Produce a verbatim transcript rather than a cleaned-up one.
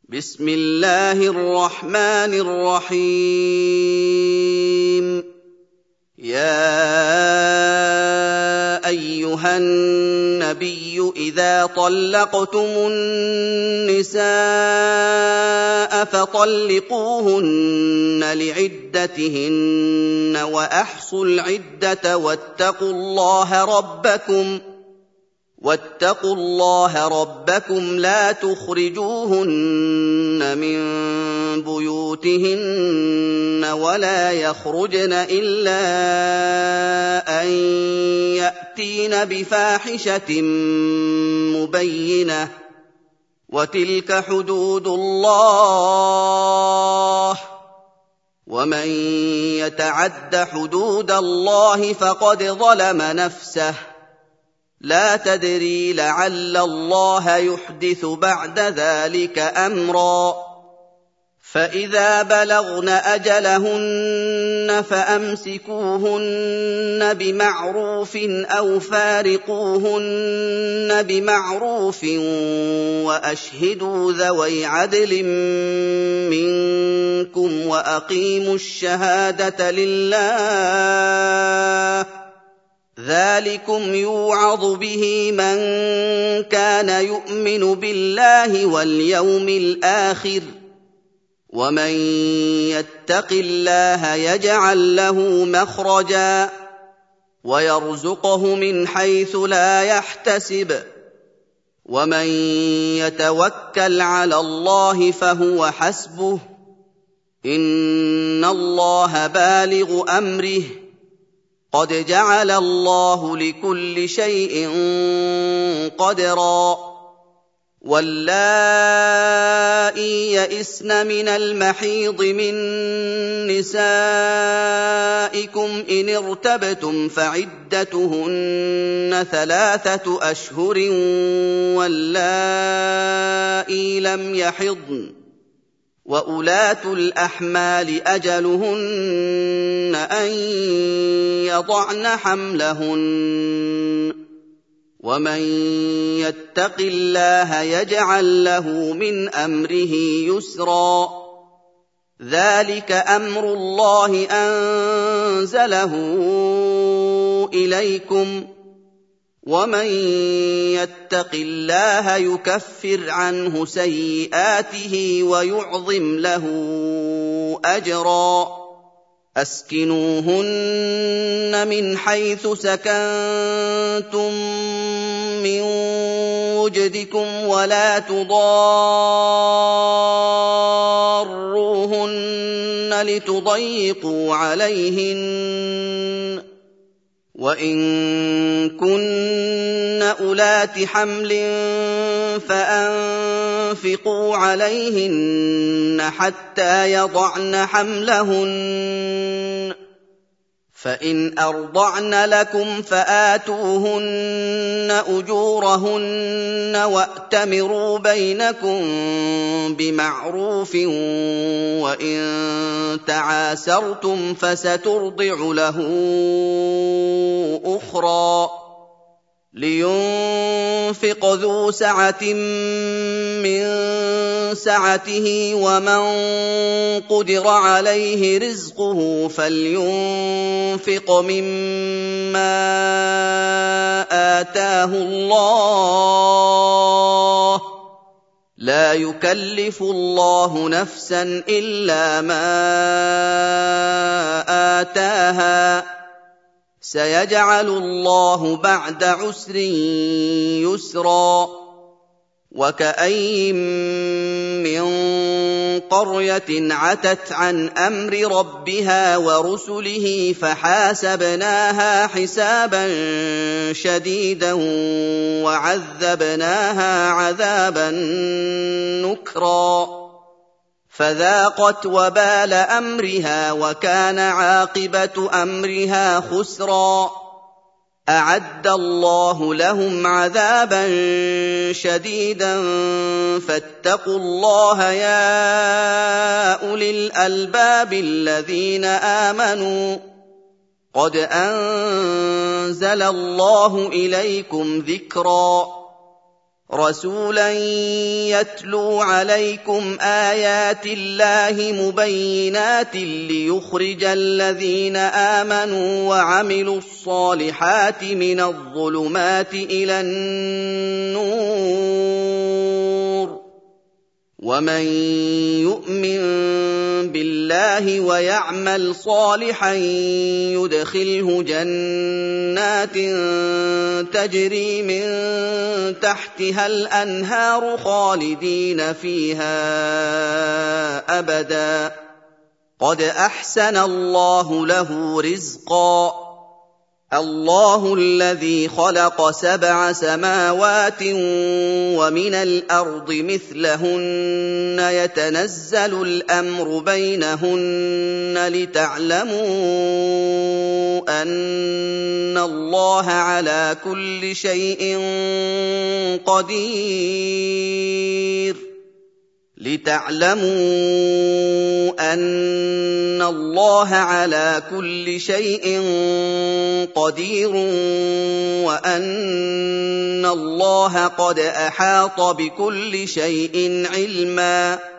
بسم الله الرحمن الرحيم يا أيها النبي إذا طلقتم النساء فطلقوهن لعدتهن وأحصوا العدة واتقوا الله ربكم واتقوا الله ربكم لا تخرجوهن من بيوتهن ولا يخرجن إلا أن يأتين بفاحشة مبينة وتلك حدود الله ومن يتعد حدود الله فقد ظلم نفسه لا تدري لعل الله يحدث بعد ذلك أمرا فإذا بلغن أجلهن فأمسكوهن بمعروف أو فارقوهن بمعروف وأشهدوا ذوي عدل منكم وأقيموا الشهادة لله ذلكم يوعظ به من كان يؤمن بالله واليوم الآخر ومن يتق الله يجعل له مخرجا ويرزقه من حيث لا يحتسب ومن يتوكل على الله فهو حسبه إن الله بالغ أمره قد جعل الله لكل شيء قدرا واللائي يئسن من المحيض من نسائكم إن ارتبتم فعدتهن ثلاثة أشهر واللائي لم يحضن وأولاة الأحمال أجلهن أن يضعن حملهن ومن يتق الله يجعل له من أمره يسرا ذلك أمر الله أنزله إليكم ومن يتق الله يكفر عنه سيئاته ويعظم له أجرا أسكنوهن من حيث سكنتم من وجدكم ولا تضاروهن لتضيقوا عليهن وإن كن أولات حمل فأنفقوا عليهن حتى يضعن حملهن فإن أرضعن لكم فآتوهن أجورهن وأتمروا بينكم بمعروف وإن تعاسرتم فسترضع له أخرى لينفق ذو سعة من سعته ومن قدر عليه رزقه فلينفق مما آتاه الله لا يكلف الله نفسا إلا ما آتاها سيجعل الله بعد عسر يسرا وكأين من قرية عتت عن أمر ربها ورسله فحاسبناها حسابا شديدا وعذبناها عذابا نكرا فذاقت وبال أمرها وكان عاقبة أمرها خسرا أعد الله لهم عذابا شديدا فاتقوا الله يا أولي الألباب الذين آمنوا قد أنزل الله إليكم ذكرا رَسُولًا يَتْلُو عَلَيْكُمْ آيَاتِ اللَّهِ مُبَيِّنَاتٍ لِّيُخْرِجَ الَّذِينَ آمَنُوا وَعَمِلُوا الصَّالِحَاتِ مِنَ الظُّلُمَاتِ إِلَى النُّورِ ۚ وَمَن يُؤْمِن بِاللَّهِ وَيَعْمَلْ صَالِحًا يُدْخِلْهُ جَنَّاتٍ تَجْرِي مِن تَحْتِهَا الْأَنْهَارُ خَالِدِينَ فِيهَا أَبَدًا ۖ قَدْ أَحْسَنَ اللَّهُ لَهُ رِزْقًا. اللَّهُ الَّذِي خَلَقَ سَبْعَ سَمَاوَاتٍ وَمِنَ الْأَرْضِ مِثْلَهُنَّ يَتَنَزَّلُ الْأَمْرُ بَيْنَهُنَّ لِتَعْلَمُوا أَنَّ اللَّهَ عَلَىٰ كُلِّ شَيْءٍ قَدِيرٌ لِتَعْلَمُوا أَنَّ اللَّهَ عَلَىٰ كُلِّ شَيْءٍ قَدِيرٌ وَأَنَّ اللَّهَ قَدْ أَحَاطَ بِكُلِّ شَيْءٍ عِلْمًا